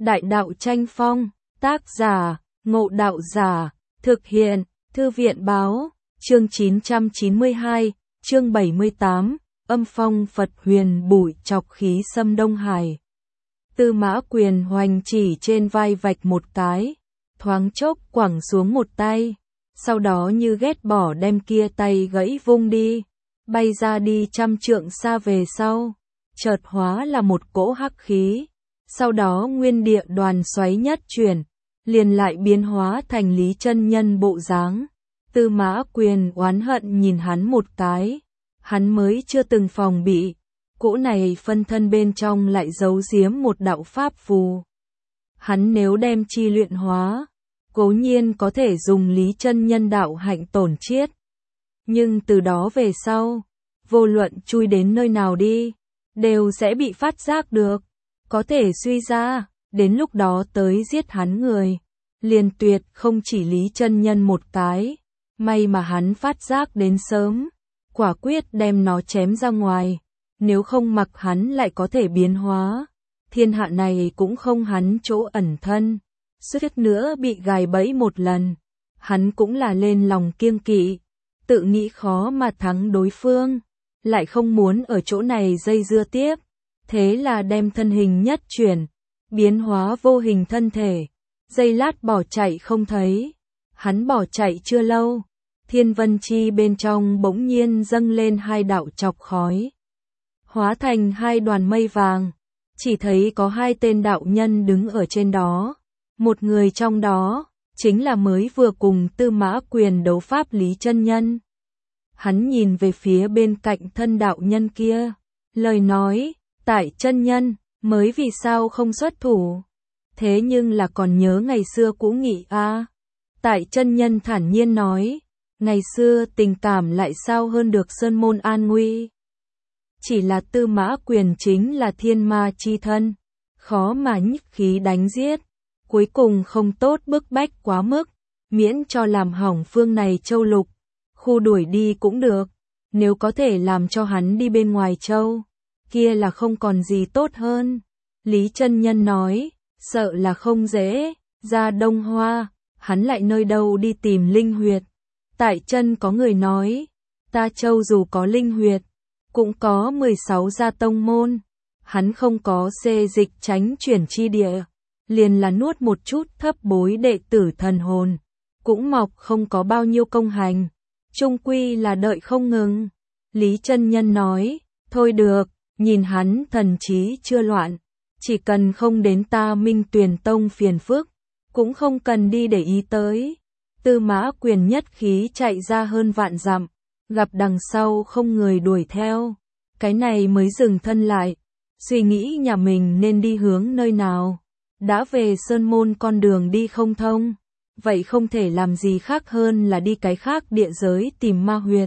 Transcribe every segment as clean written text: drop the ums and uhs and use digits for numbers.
Đại đạo tranh phong, tác giả, Ngộ Đạo Giả, thực hiện, Thư viện báo, chương 992, chương 78, âm phong Phật huyền bụi chọc khí xâm Đông Hải. Tư Mã Quyền hoành chỉ trên vai vạch một cái, thoáng chốc quẳng xuống một tay, sau đó như ghét bỏ đem kia tay gãy vung đi, bay ra đi trăm trượng xa về sau, chợt hóa là một cỗ hắc khí, sau đó nguyên địa đoàn xoáy nhất chuyển, liền lại biến hóa thành Lý Chân Nhân bộ dáng. Tư Mã Quyền oán hận nhìn hắn một cái, hắn mới chưa từng phòng bị, cỗ này phân thân bên trong lại giấu giếm một đạo pháp phù. Hắn nếu đem chi luyện hóa, cố nhiên có thể dùng Lý Chân Nhân đạo hạnh tổn chiết. Nhưng từ đó về sau, vô luận chui đến nơi nào đi, đều sẽ bị phát giác được, có thể suy ra, đến lúc đó tới giết hắn người, liền tuyệt không chỉ Lý Chân Nhân một cái, may mà hắn phát giác đến sớm, quả quyết đem nó chém ra ngoài, nếu không mặc hắn lại có thể biến hóa, thiên hạ này cũng không hắn chỗ ẩn thân, suýt nữa bị gài bẫy một lần, hắn cũng là lên lòng kiêng kỵ, tự nghĩ khó mà thắng đối phương, lại không muốn ở chỗ này dây dưa tiếp, thế là đem thân hình nhất chuyển, biến hóa vô hình thân thể, giây lát bỏ chạy không thấy. Hắn bỏ chạy chưa lâu, thiên vân chi bên trong bỗng nhiên dâng lên hai đạo chọc khói, hóa thành hai đoàn mây vàng, chỉ thấy có hai tên đạo nhân đứng ở trên đó, một người trong đó chính là mới vừa cùng Tư Mã Quyền đấu pháp Lý Chân Nhân. Hắn nhìn về phía bên cạnh thân đạo nhân kia, lời nói, tại chân nhân, mới vì sao không xuất thủ, thế nhưng là còn nhớ ngày xưa cũ nghị a. Tại chân nhân thản nhiên nói, ngày xưa tình cảm lại sao hơn được sơn môn an nguy. Chỉ là Tư Mã Quyền chính là thiên ma chi thân, khó mà nhích khí đánh giết, cuối cùng không tốt bức bách quá mức, miễn cho làm hỏng phương này châu lục, khu đuổi đi cũng được, nếu có thể làm cho hắn đi bên ngoài châu, kia là không còn gì tốt hơn. Lý Chân Nhân nói, sợ là không dễ, ra Đông Hoa, hắn lại nơi đâu đi tìm linh huyệt. Tại chân có người nói, ta châu dù có linh huyệt, cũng có 16 gia tông môn, hắn không có xê dịch tránh chuyển chi địa, liền là nuốt một chút thấp bối đệ tử thần hồn, cũng mọc không có bao nhiêu công hành, chung quy là đợi không ngừng. Lý Chân Nhân nói, thôi được, nhìn hắn thần trí chưa loạn, chỉ cần không đến ta Minh Tuyền Tông phiền phức, cũng không cần đi để ý tới. Tư Mã Quyền nhất khí chạy ra hơn vạn dặm, gặp đằng sau không người đuổi theo, cái này mới dừng thân lại, suy nghĩ nhà mình nên đi hướng nơi nào. Đã về sơn môn con đường đi không thông, vậy không thể làm gì khác hơn là đi cái khác địa giới tìm ma huyệt.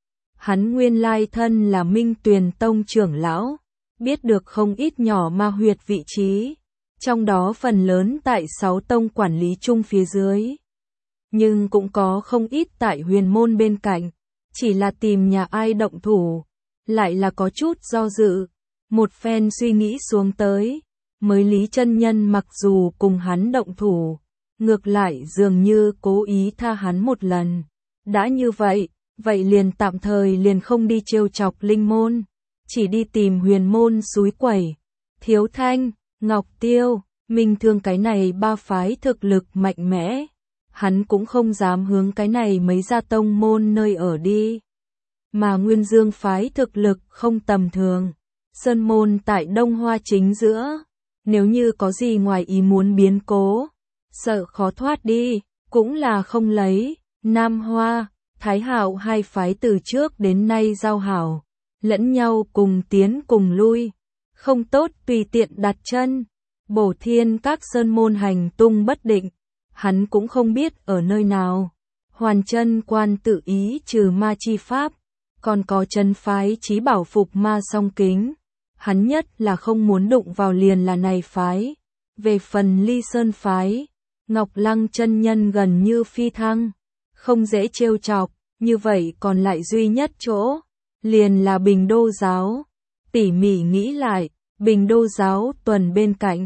Hắn nguyên lai thân là Minh Tuyền Tông trưởng lão, biết được không ít nhỏ ma huyệt vị trí, trong đó phần lớn tại 6 tông quản lý chung phía dưới. Nhưng cũng có không ít tại huyền môn bên cạnh, chỉ là tìm nhà ai động thủ, lại là có chút do dự. Một phen suy nghĩ xuống tới, mới Lý Chân Nhân mặc dù cùng hắn động thủ, ngược lại dường như cố ý tha hắn một lần. Đã như vậy, vậy liền tạm thời liền không đi trêu chọc linh môn, chỉ đi tìm huyền môn suối quẩy, Thiếu Thanh, Ngọc Tiêu, Minh Thương cái này ba phái thực lực mạnh mẽ, hắn cũng không dám hướng cái này mấy gia tông môn nơi ở đi. Mà Nguyên Dương phái thực lực không tầm thường, sơn môn tại Đông Hoa chính giữa, nếu như có gì ngoài ý muốn biến cố, sợ khó thoát đi, cũng là không lấy. Nam Hoa, Thái Hạo hai phái từ trước đến nay giao hảo, lẫn nhau cùng tiến cùng lui, không tốt tùy tiện đặt chân. Bổ Thiên các sơn môn hành tung bất định, hắn cũng không biết ở nơi nào. Hoàn Chân quan tự ý trừ ma chi pháp, còn có chân phái chí bảo phục ma song kính, hắn nhất là không muốn đụng vào liền là này phái. Về phần Ly Sơn phái, Ngọc Lăng chân nhân gần như phi thăng, không dễ trêu chọc, như vậy còn lại duy nhất chỗ, liền là Bình Đô giáo. Tỉ mỉ nghĩ lại, Bình Đô giáo tuần bên cạnh,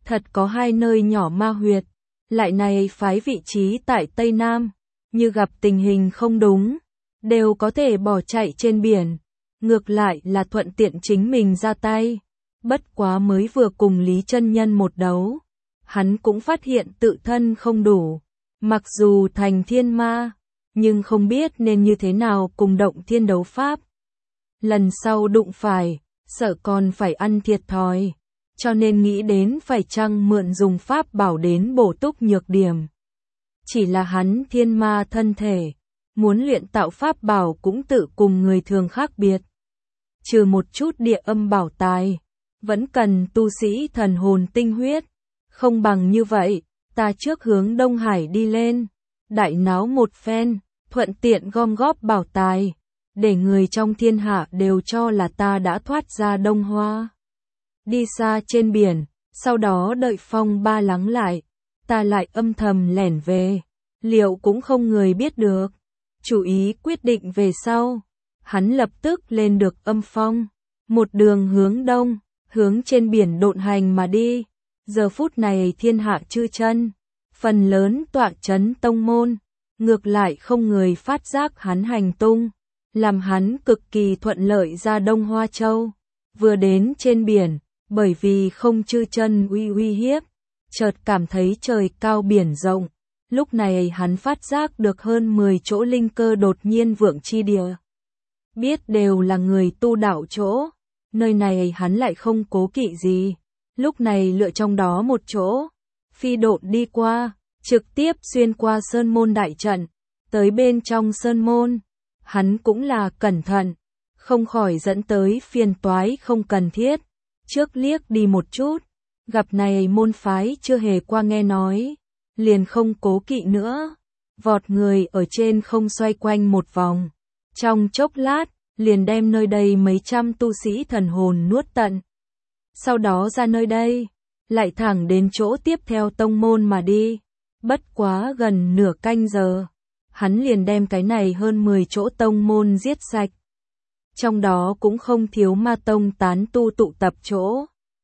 thật có hai nơi nhỏ ma huyệt, lại này phái vị trí tại Tây Nam, như gặp tình hình không đúng, đều có thể bỏ chạy trên biển, ngược lại là thuận tiện chính mình ra tay. Bất quá mới vừa cùng Lý Chân Nhân một đấu, hắn cũng phát hiện tự thân không đủ, mặc dù thành thiên ma, nhưng không biết nên như thế nào cùng động thiên đấu pháp. Lần sau đụng phải, sợ còn phải ăn thiệt thòi, cho nên nghĩ đến phải chăng mượn dùng pháp bảo đến bổ túc nhược điểm. Chỉ là hắn thiên ma thân thể, muốn luyện tạo pháp bảo cũng tự cùng người thường khác biệt. Trừ một chút địa âm bảo tài, vẫn cần tu sĩ thần hồn tinh huyết. Không bằng như vậy, ta trước hướng Đông Hải đi lên, đại náo một phen, thuận tiện gom góp bảo tài, để người trong thiên hạ đều cho là ta đã thoát ra Đông Hoa. Đi xa trên biển, sau đó đợi phong ba lắng lại, ta lại âm thầm lẻn về, liệu cũng không người biết được. Chủ ý quyết định về sau, hắn lập tức lên được âm phong, một đường hướng đông, hướng trên biển độn hành mà đi. Giờ phút này thiên hạ chư chân, phần lớn tọa chấn tông môn, ngược lại không người phát giác hắn hành tung, làm hắn cực kỳ thuận lợi ra Đông Hoa Châu. Vừa đến trên biển, bởi vì không chư chân uy hiếp, chợt cảm thấy trời cao biển rộng, lúc này hắn phát giác được hơn 10 chỗ linh cơ đột nhiên vượng chi địa. Biết đều là người tu đạo chỗ, nơi này hắn lại không cố kỵ gì. Lúc này lựa trong đó một chỗ, phi độn đi qua, trực tiếp xuyên qua sơn môn đại trận, tới bên trong sơn môn. Hắn cũng là cẩn thận, không khỏi dẫn tới phiền toái không cần thiết. Trước liếc đi một chút, gặp này môn phái chưa hề qua nghe nói, liền không cố kỵ nữa, vọt người ở trên không xoay quanh một vòng. Trong chốc lát, liền đem nơi đây mấy trăm tu sĩ thần hồn nuốt tận. Sau đó ra nơi đây, lại thẳng đến chỗ tiếp theo tông môn mà đi. Bất quá gần nửa canh giờ, hắn liền đem cái này hơn 10 chỗ tông môn giết sạch. Trong đó cũng không thiếu ma tông tán tu tụ tập chỗ.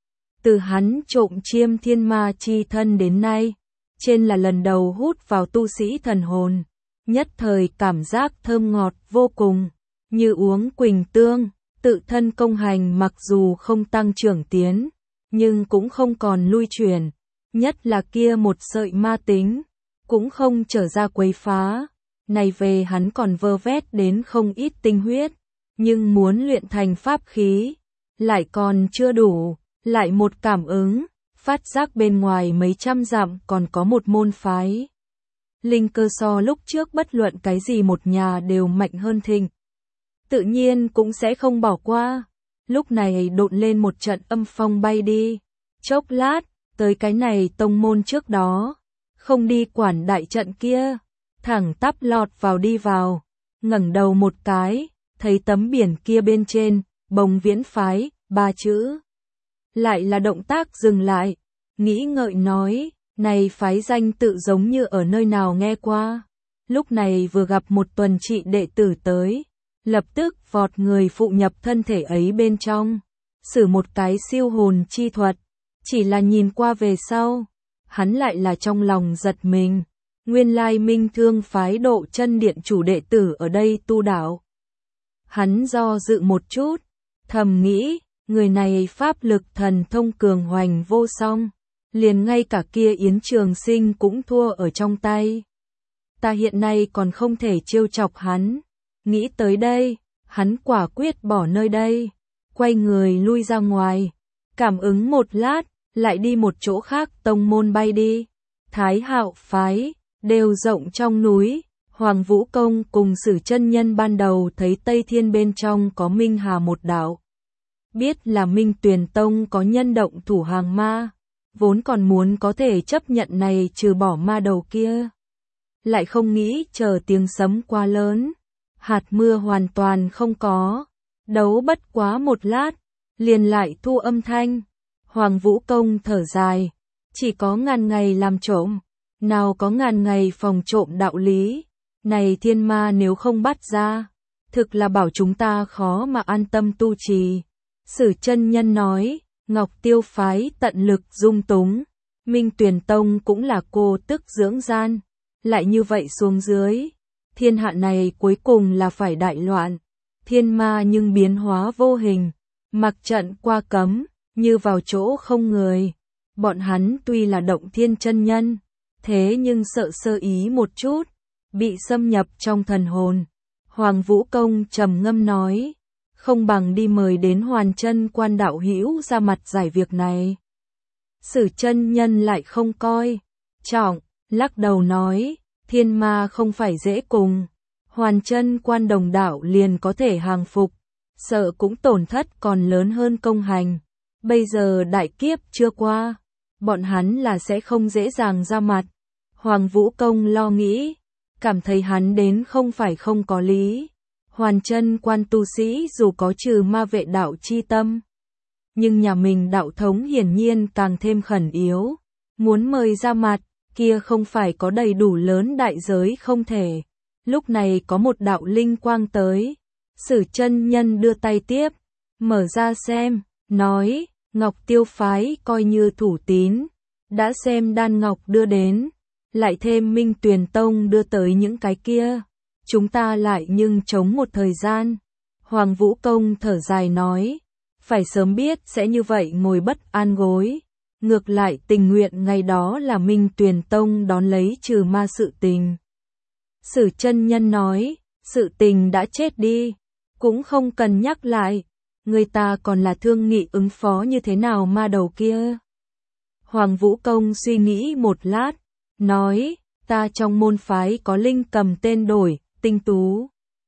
Từ hắn trộm chiêm thiên ma chi thân đến nay, trên là lần đầu hút vào tu sĩ thần hồn, nhất thời cảm giác thơm ngọt vô cùng, như uống quỳnh tương. Tự thân công hành mặc dù không tăng trưởng tiến, nhưng cũng không còn lui chuyển, nhất là kia một sợi ma tính, cũng không trở ra quấy phá. Này về hắn còn vơ vét đến không ít tinh huyết, nhưng muốn luyện thành pháp khí, lại còn chưa đủ, lại một cảm ứng, phát giác bên ngoài mấy trăm dặm còn có một môn phái. Linh cơ so lúc trước bất luận cái gì một nhà đều mạnh hơn thịnh. Tự nhiên cũng sẽ không bỏ qua. Lúc này độn lên một trận âm phong bay đi. Chốc lát, tới cái này tông môn trước đó. Không đi quản đại trận kia. Thẳng tắp lọt vào đi vào. Ngẩng đầu một cái, thấy tấm biển kia bên trên, Bồng Viễn phái, 3 chữ. Lại là động tác dừng lại. Nghĩ ngợi nói, này phái danh tự giống như ở nơi nào nghe qua. Lúc này vừa gặp một tuần trị đệ tử tới. Lập tức vọt người phụ nhập thân thể ấy bên trong, sử một cái siêu hồn chi thuật, chỉ là nhìn qua về sau, hắn lại là trong lòng giật mình, nguyên lai Minh Thương phái Độ Chân Điện chủ đệ tử ở đây tu đạo. Hắn do dự một chút, thầm nghĩ, người này pháp lực thần thông cường hoành vô song, liền ngay cả kia Yến Trường Sinh cũng thua ở trong tay. Ta hiện nay còn không thể trêu chọc hắn. Nghĩ tới đây, hắn quả quyết bỏ nơi đây, quay người lui ra ngoài, cảm ứng một lát, lại đi một chỗ khác tông môn bay đi. Thái Hạo phái, đều rộng trong núi, Hoàng Vũ Công cùng Sử chân nhân ban đầu thấy Tây Thiên bên trong có Minh Hà một đạo. Biết là Minh Tuyền Tông có nhân động thủ hàng ma, vốn còn muốn có thể chấp nhận này trừ bỏ ma đầu kia. Lại không nghĩ chờ tiếng sấm quá lớn. Hạt mưa hoàn toàn không có, đấu bất quá một lát, liền lại thu âm thanh. Hoàng Vũ Công thở dài, chỉ có ngàn ngày làm trộm, nào có ngàn ngày phòng trộm đạo lý. Này thiên ma nếu không bắt ra, thực là bảo chúng ta khó mà an tâm tu trì. Sử chân nhân nói, Ngọc Tiêu phái tận lực dung túng, Minh Tuyền Tông cũng là cô tức dưỡng gian. Lại như vậy xuống dưới, thiên hạ này cuối cùng là phải đại loạn. Thiên ma nhưng biến hóa vô hình, mặc trận qua cấm, như vào chỗ không người. Bọn hắn tuy là động thiên chân nhân, thế nhưng sợ sơ ý một chút, bị xâm nhập trong thần hồn. Hoàng Vũ Công trầm ngâm nói, không bằng đi mời đến Hoàn Chân Quan đạo hữu ra mặt giải việc này. Sử chân nhân lại không coi trọng, lắc đầu nói, thiên ma không phải dễ cùng. Hoàn Chân Quan đồng đạo liền có thể hàng phục, sợ cũng tổn thất còn lớn hơn công hành. Bây giờ đại kiếp chưa qua, bọn hắn là sẽ không dễ dàng ra mặt. Hoàng Vũ Công lo nghĩ, cảm thấy hắn đến không phải không có lý. Hoàn Chân Quan tu sĩ dù có trừ ma vệ đạo chi tâm, nhưng nhà mình đạo thống hiển nhiên càng thêm khẩn yếu. Muốn mời ra mặt, kia không phải có đầy đủ lớn đại giới không thể. Lúc này có một đạo linh quang tới, Sử chân nhân đưa tay tiếp, mở ra xem, nói, Ngọc Tiêu phái coi như thủ tín, đã xem đan ngọc đưa đến, lại thêm Minh Tuyền Tông đưa tới những cái kia, chúng ta lại nhưng chống một thời gian. Hoàng Vũ Công thở dài nói, phải sớm biết sẽ như vậy ngồi bất an gối, ngược lại tình nguyện ngày đó là Minh Tuyền Tông đón lấy trừ ma sự tình. Sử chân nhân nói, sự tình đã chết đi, cũng không cần nhắc lại, người ta còn là thương nghị ứng phó như thế nào ma đầu kia. Hoàng Vũ Công suy nghĩ một lát, nói, ta trong môn phái có linh cầm tên đổi, tinh tú.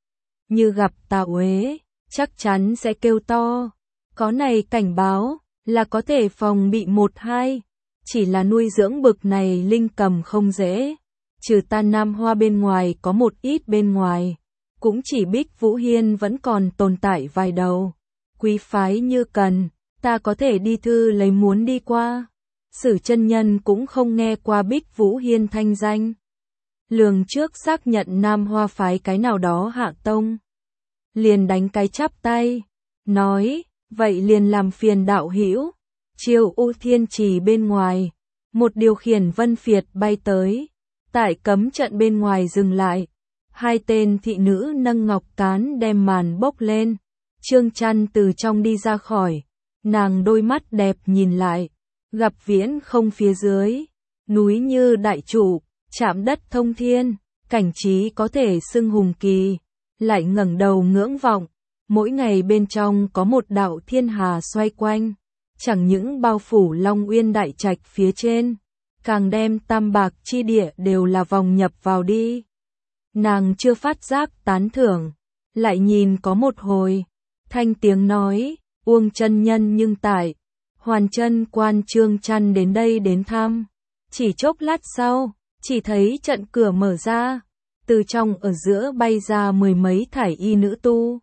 Như gặp tà uế, chắc chắn sẽ kêu to, có này cảnh báo, là có thể phòng bị một hai, chỉ là nuôi dưỡng bực này linh cầm không dễ. Trừ ta Nam Hoa bên ngoài có một ít bên ngoài, cũng chỉ Bích Vũ Hiên vẫn còn tồn tại vài đầu. Quý phái như cần, ta có thể đi thư lấy muốn đi qua. Sử chân nhân cũng không nghe qua Bích Vũ Hiên thanh danh. Lường trước xác nhận Nam Hoa phái cái nào đó hạ tông. Liền đánh cái chắp tay, nói, vậy liền làm phiền đạo hữu. Chiều U Thiên Trì bên ngoài, một điều khiển vân phiệt bay tới. Tại cấm trận bên ngoài dừng lại, hai tên thị nữ nâng ngọc cán đem màn bốc lên. Trương Chăn từ trong đi ra khỏi, nàng đôi mắt đẹp nhìn lại, gặp viễn không phía dưới, núi như đại trụ, chạm đất thông thiên, cảnh trí có thể xưng hùng kỳ, lại ngẩng đầu ngưỡng vọng, mỗi ngày bên trong có một đạo thiên hà xoay quanh, chẳng những bao phủ Long Uyên đại trạch phía trên, càng đem tam bạc chi địa đều là vòng nhập vào đi. Nàng chưa phát giác tán thưởng, lại nhìn có một hồi, thanh tiếng nói, Uông chân nhân nhưng tại, Hoàn Chân Quan Trương Chăn đến đây đến thăm. Chỉ chốc lát sau, chỉ thấy trận cửa mở ra, từ trong ở giữa bay ra mười mấy thải y nữ tu.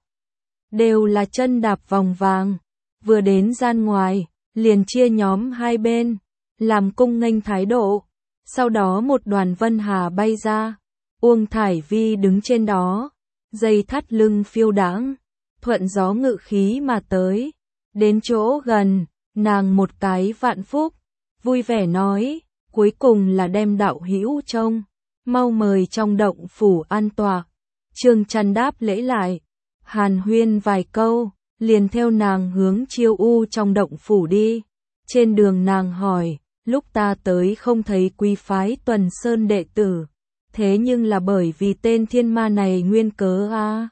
Đều là chân đạp vòng vàng, vừa đến gian ngoài, liền chia nhóm hai bên, làm cung nghênh thái độ. Sau đó một đoàn vân hà bay ra, Uông Thải Vi đứng trên đó, dây thắt lưng phiêu đãng, thuận gió ngự khí mà tới. Đến chỗ gần, nàng một cái vạn phúc, vui vẻ nói, cuối cùng là đem đạo hữu trông, mau mời trong động phủ an tọa. Trương Chăn đáp lễ lại, hàn huyên vài câu, liền theo nàng hướng Chiêu U trong động phủ đi. Trên đường nàng hỏi, lúc ta tới không thấy quý phái Tuần Sơn đệ tử, thế nhưng là bởi vì tên thiên ma này nguyên cớ a?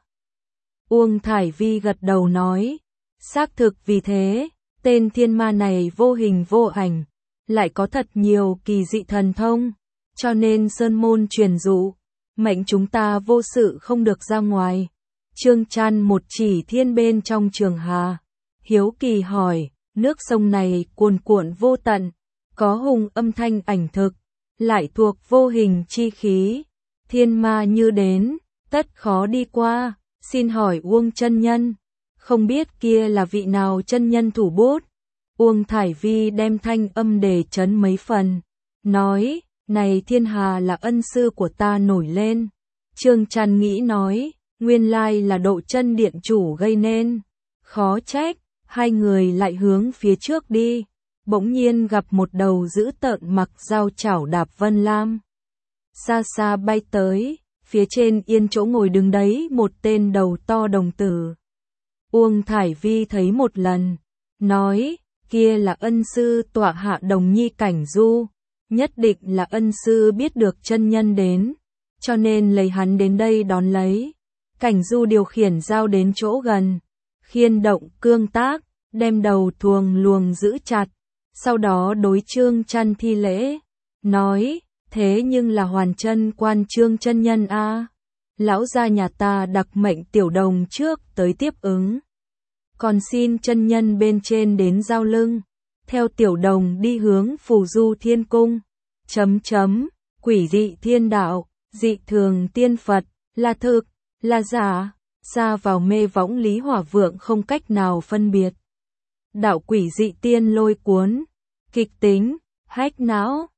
Uông Thải Vi gật đầu nói, xác thực vì thế, tên thiên ma này vô hình vô ảnh, lại có thật nhiều kỳ dị thần thông, cho nên sơn môn truyền dụ, mệnh chúng ta vô sự không được ra ngoài. Trương Chăn một chỉ thiên bên trong trường hà, hiếu kỳ hỏi, nước sông này cuồn cuộn vô tận, có hùng âm thanh ảnh thực, lại thuộc vô hình chi khí, thiên ma như đến, tất khó đi qua, xin hỏi Uông chân nhân, không biết kia là vị nào chân nhân thủ bút. Uông Thải Vi đem thanh âm để chấn mấy phần, nói, này thiên hà là ân sư của ta nổi lên. Trương Chăn nghĩ nói, nguyên lai là Độ Chân điện chủ gây nên, khó trách. Hai người lại hướng phía trước đi, bỗng nhiên gặp một đầu dữ tợn mặc dao chảo đạp Vân Lam. Xa xa bay tới, phía trên yên chỗ ngồi đứng đấy một tên đầu to đồng tử. Uông Thải Vi thấy một lần, nói, kia là ân sư tọa hạ Đồng Nhi Cảnh Du, nhất định là ân sư biết được chân nhân đến, cho nên lấy hắn đến đây đón lấy. Cảnh Du điều khiển dao đến chỗ gần, khiên động cương tác, đem đầu thuồng luồng giữ chặt, sau đó đối Trương Chăn thi lễ, nói, thế nhưng là Hoàn Chân Quan Trương chân nhân a, lão gia nhà ta đặc mệnh tiểu đồng trước tới tiếp ứng. Còn xin chân nhân bên trên đến giao lưng, theo tiểu đồng đi hướng Phù Du Thiên Cung. Quỷ dị thiên đạo, dị thường tiên Phật, là thực, là giả, xa vào mê võng Lý Hỏa Vượng không cách nào phân biệt. Đạo quỷ dị tiên lôi cuốn, kịch tính, hách não,